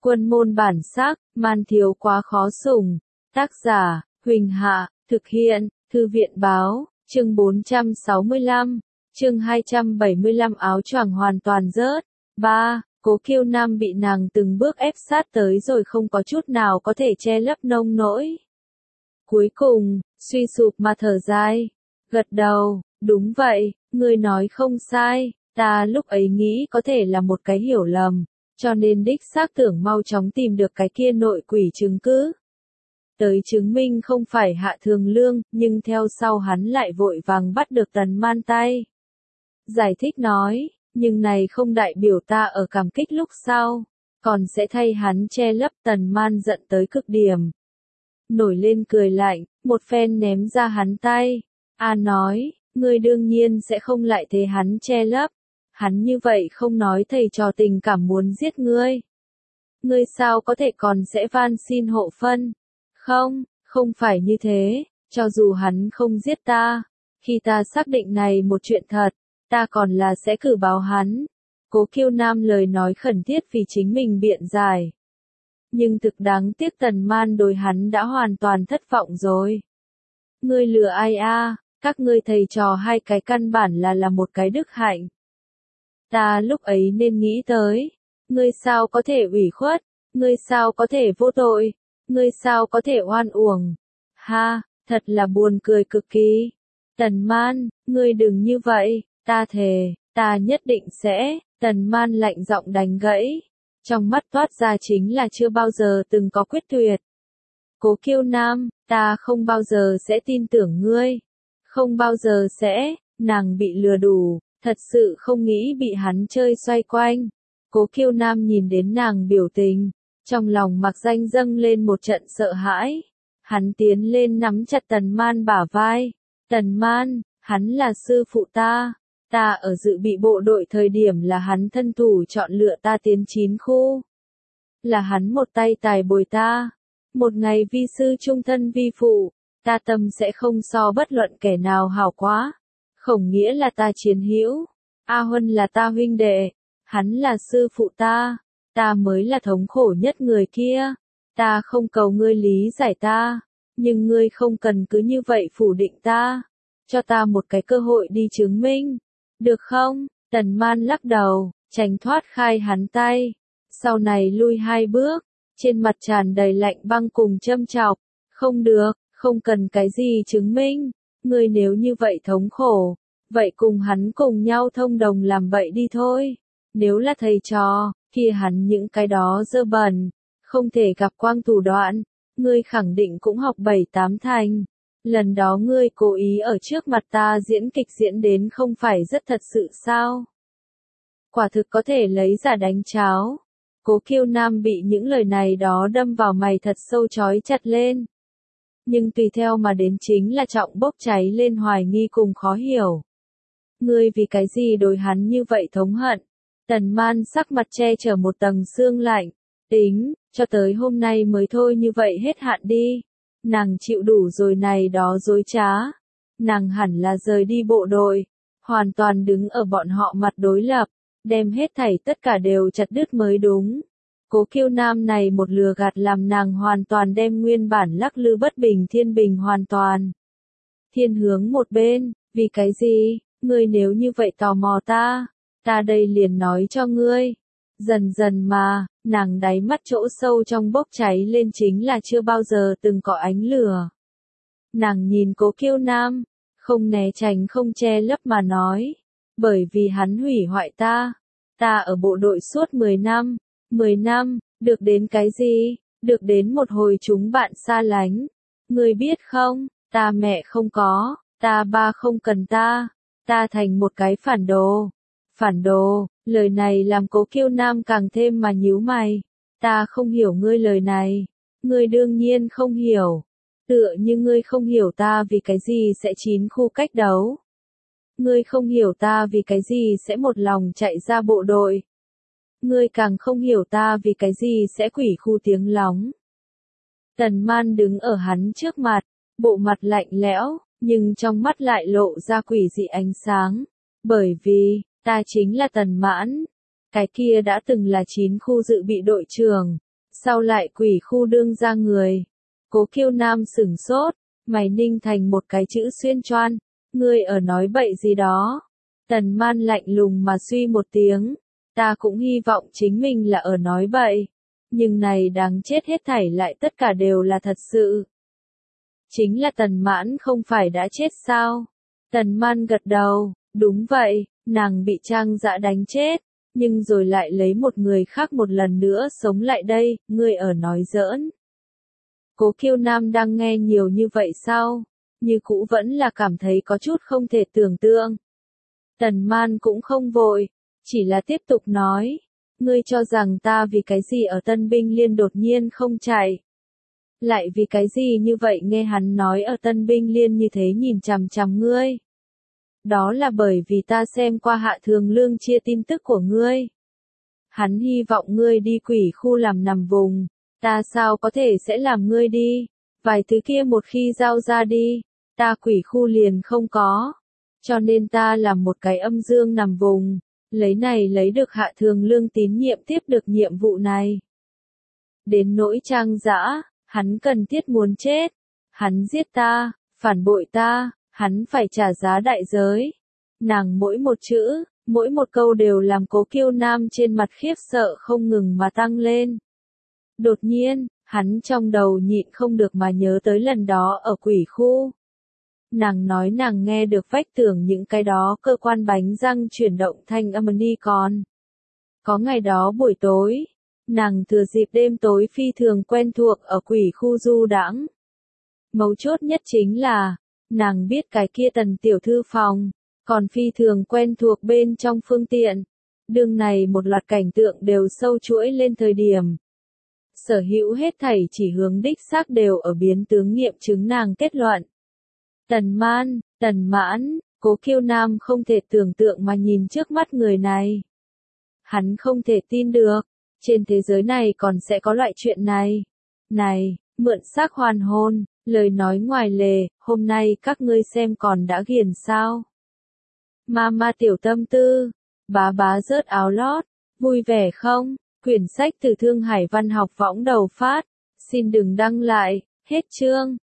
Quân môn bản sắc, man thiếu quá khó sủng. Tác giả, Huỳnh Hạ, thực hiện, Thư viện báo, chương 465, chương 275 áo choàng hoàn toàn rớt. 3. Cố Kiêu Nam bị nàng từng bước ép sát tới rồi không có chút nào có thể che lấp nông nỗi. Cuối cùng, suy sụp mà thở dài, gật đầu, đúng vậy, ngươi nói không sai, ta lúc ấy nghĩ có thể là một cái hiểu lầm, cho nên đích xác tưởng mau chóng tìm được cái kia nội quỷ chứng cứ. Tới chứng minh không phải Hạ Thường Lương, nhưng theo sau hắn lại vội vàng bắt được Tần Man tay. Giải thích nói, nhưng này không đại biểu ta ở cảm kích lúc sau, còn sẽ thay hắn che lấp. Tần Man giận tới cực điểm. Nổi lên cười lạnh, một phen ném ra hắn tay. Nói, ngươi đương nhiên sẽ không lại thế hắn che lấp. Hắn như vậy không nói thầy trò tình cảm muốn giết ngươi. Ngươi sao có thể còn sẽ van xin hộ phân? Không phải như thế, cho dù hắn không giết ta, khi ta xác định này một chuyện thật, ta còn là sẽ cử báo hắn. Cố Kiêu Nam lời nói khẩn thiết vì chính mình biện giải. Nhưng thực đáng tiếc Tần Man đối hắn đã hoàn toàn thất vọng rồi. Ngươi lừa ai a? Các ngươi thầy trò hai cái căn bản là một cái đức hạnh. Ta lúc ấy nên nghĩ tới, ngươi sao có thể ủy khuất, ngươi sao có thể vô tội, ngươi sao có thể oan uổng. Ha, thật là buồn cười cực kỳ. Tần Man, ngươi đừng như vậy, ta thề, ta nhất định sẽ. Tần Man lạnh giọng đánh gãy, trong mắt toát ra chính là chưa bao giờ từng có quyết tuyệt. Cố Kiêu Nam, ta không bao giờ sẽ tin tưởng ngươi, không bao giờ sẽ. Nàng bị lừa đủ, thật sự không nghĩ bị hắn chơi xoay quanh. Cố Kiêu Nam nhìn đến nàng biểu tình, trong lòng mặc danh dâng lên một trận sợ hãi. Hắn tiến lên nắm chặt Tần Man bả vai. Tần Man, hắn là sư phụ ta. Ta ở dự bị bộ đội thời điểm là hắn thân thủ chọn lựa ta tiến 9 khu. Là hắn một tay tài bồi ta. Một ngày vi sư trung thân vi phụ, ta tâm sẽ không so bất luận kẻ nào hảo quá. Khổng Nghĩa là ta chiến hữu, A Huân là ta huynh đệ, hắn là sư phụ ta mới là thống khổ nhất người kia. Ta không cầu ngươi lý giải ta, nhưng ngươi không cần cứ như vậy phủ định ta, cho ta một cái cơ hội đi chứng minh, được không? Tần Man lắc đầu, tránh thoát khai hắn tay, sau này lui 2 bước, trên mặt tràn đầy lạnh băng cùng châm chọc. Không được, không cần cái gì chứng minh, ngươi nếu như vậy thống khổ, vậy cùng hắn cùng nhau thông đồng làm bậy đi thôi. Nếu là thầy trò, kia hắn những cái đó dơ bẩn, không thể gặp quang thủ đoạn, ngươi khẳng định cũng học 7-8 thành. Lần đó ngươi cố ý ở trước mặt ta diễn kịch diễn đến không phải rất thật sự sao? Quả thực có thể lấy giả đánh cháo. Cố Kiêu Nam bị những lời này đó đâm vào mày thật sâu chói chặt lên. Nhưng tùy theo mà đến chính là trọng bốc cháy lên hoài nghi cùng khó hiểu. Ngươi vì cái gì đối hắn như vậy thống hận? Tần Man sắc mặt che chở một tầng sương lạnh. Tính, cho tới hôm nay mới thôi như vậy hết hạn đi. Nàng chịu đủ rồi này đó dối trá. Nàng hẳn là rời đi bộ đội, hoàn toàn đứng ở bọn họ mặt đối lập, đem hết thảy tất cả đều chặt đứt mới đúng. Cố Kiêu Nam này một lừa gạt làm nàng hoàn toàn đem nguyên bản lắc lư bất bình thiên bình hoàn toàn thiên hướng một bên. Vì cái gì? Ngươi nếu như vậy tò mò ta đây liền nói cho ngươi. Dần dần mà, nàng đáy mắt chỗ sâu trong bốc cháy lên chính là chưa bao giờ từng có ánh lửa. Nàng nhìn Cố Kiêu Nam, không né tránh không che lấp mà nói, bởi vì hắn hủy hoại ta ở bộ đội suốt 10 năm, được đến cái gì? Được đến một hồi chúng bạn xa lánh. Ngươi biết không, ta mẹ không có, ta ba không cần ta thành một cái phản đồ. Lời này làm Cố Kiêu Nam càng thêm mà nhíu mày. Ta không hiểu ngươi lời này. Ngươi đương nhiên không hiểu. Tựa như ngươi không hiểu ta vì cái gì sẽ 9 khu cách đấu. Ngươi không hiểu ta vì cái gì sẽ một lòng chạy ra bộ đội. Ngươi càng không hiểu ta vì cái gì sẽ quỷ khu tiếng lóng. Tần Man đứng ở hắn trước mặt, bộ mặt lạnh lẽo, nhưng trong mắt lại lộ ra quỷ dị ánh sáng. Bởi vì, ta chính là Tần Mãn. Cái kia đã từng là 9 khu dự bị đội trưởng, Sao lại quỷ khu đương ra người? Cố Kiêu Nam sửng sốt, mày ninh thành một cái chữ xuyên choan, ngươi ở nói bậy gì đó. Tần Man lạnh lùng mà suy một tiếng, ta cũng hy vọng chính mình là ở nói bậy, nhưng này đáng chết hết thảy lại tất cả đều là thật sự. Chính là Tần Mãn không phải đã chết sao? Tần Man gật đầu, đúng vậy, nàng bị Trang Dã đánh chết, nhưng rồi lại lấy một người khác một lần nữa sống lại đây, ngươi ở nói giỡn. Cố Kiêu Nam đang nghe nhiều như vậy sao? Như cũ vẫn là cảm thấy có chút không thể tưởng tượng. Tần Man cũng không vội, chỉ là tiếp tục nói, ngươi cho rằng ta vì cái gì ở Tân Binh Liên đột nhiên không chạy. Lại vì cái gì như vậy nghe hắn nói ở Tân Binh Liên như thế nhìn chằm chằm ngươi. Đó là bởi vì ta xem qua Hạ Thường Lương chia tin tức của ngươi. Hắn hy vọng ngươi đi quỷ khu làm nằm vùng, ta sao có thể sẽ làm ngươi đi, vài thứ kia một khi giao ra đi, ta quỷ khu liền không có. Cho nên ta làm một cái âm dương nằm vùng, lấy này lấy được Hạ Thường Lương tín nhiệm tiếp được nhiệm vụ này. Đến nỗi Trang Dã, hắn cần thiết muốn chết, hắn giết ta, phản bội ta, hắn phải trả giá đại giới. Nàng mỗi một chữ, mỗi một câu đều làm Cố Kiêu Nam trên mặt khiếp sợ không ngừng mà tăng lên. Đột nhiên, hắn trong đầu nhịn không được mà nhớ tới lần đó ở quỷ khu. Nàng nói nàng nghe được vách tường những cái đó cơ quan bánh răng chuyển động thanh âm ni còn. Có ngày đó buổi tối, nàng thừa dịp đêm tối phi thường quen thuộc ở quỷ khu du đãng. Mấu chốt nhất chính là, nàng biết cái kia Tần tiểu thư phòng, còn phi thường quen thuộc bên trong phương tiện. Đường này một loạt cảnh tượng đều sâu chuỗi lên thời điểm. Sở hữu hết thảy chỉ hướng đích xác đều ở biến tướng nghiệm chứng nàng kết luận. Tần Mãn, Cố Kiêu Nam không thể tưởng tượng mà nhìn trước mắt người này. Hắn không thể tin được, trên thế giới này còn sẽ có loại chuyện này. Này, mượn xác hoàn hồn, lời nói ngoài lề, hôm nay các ngươi xem còn đã ghiền sao. Ma tiểu tâm tư, bá rớt áo lót, vui vẻ không? Quyển sách từ Thương Hải Văn học võng đầu phát, xin đừng đăng lại, hết chương.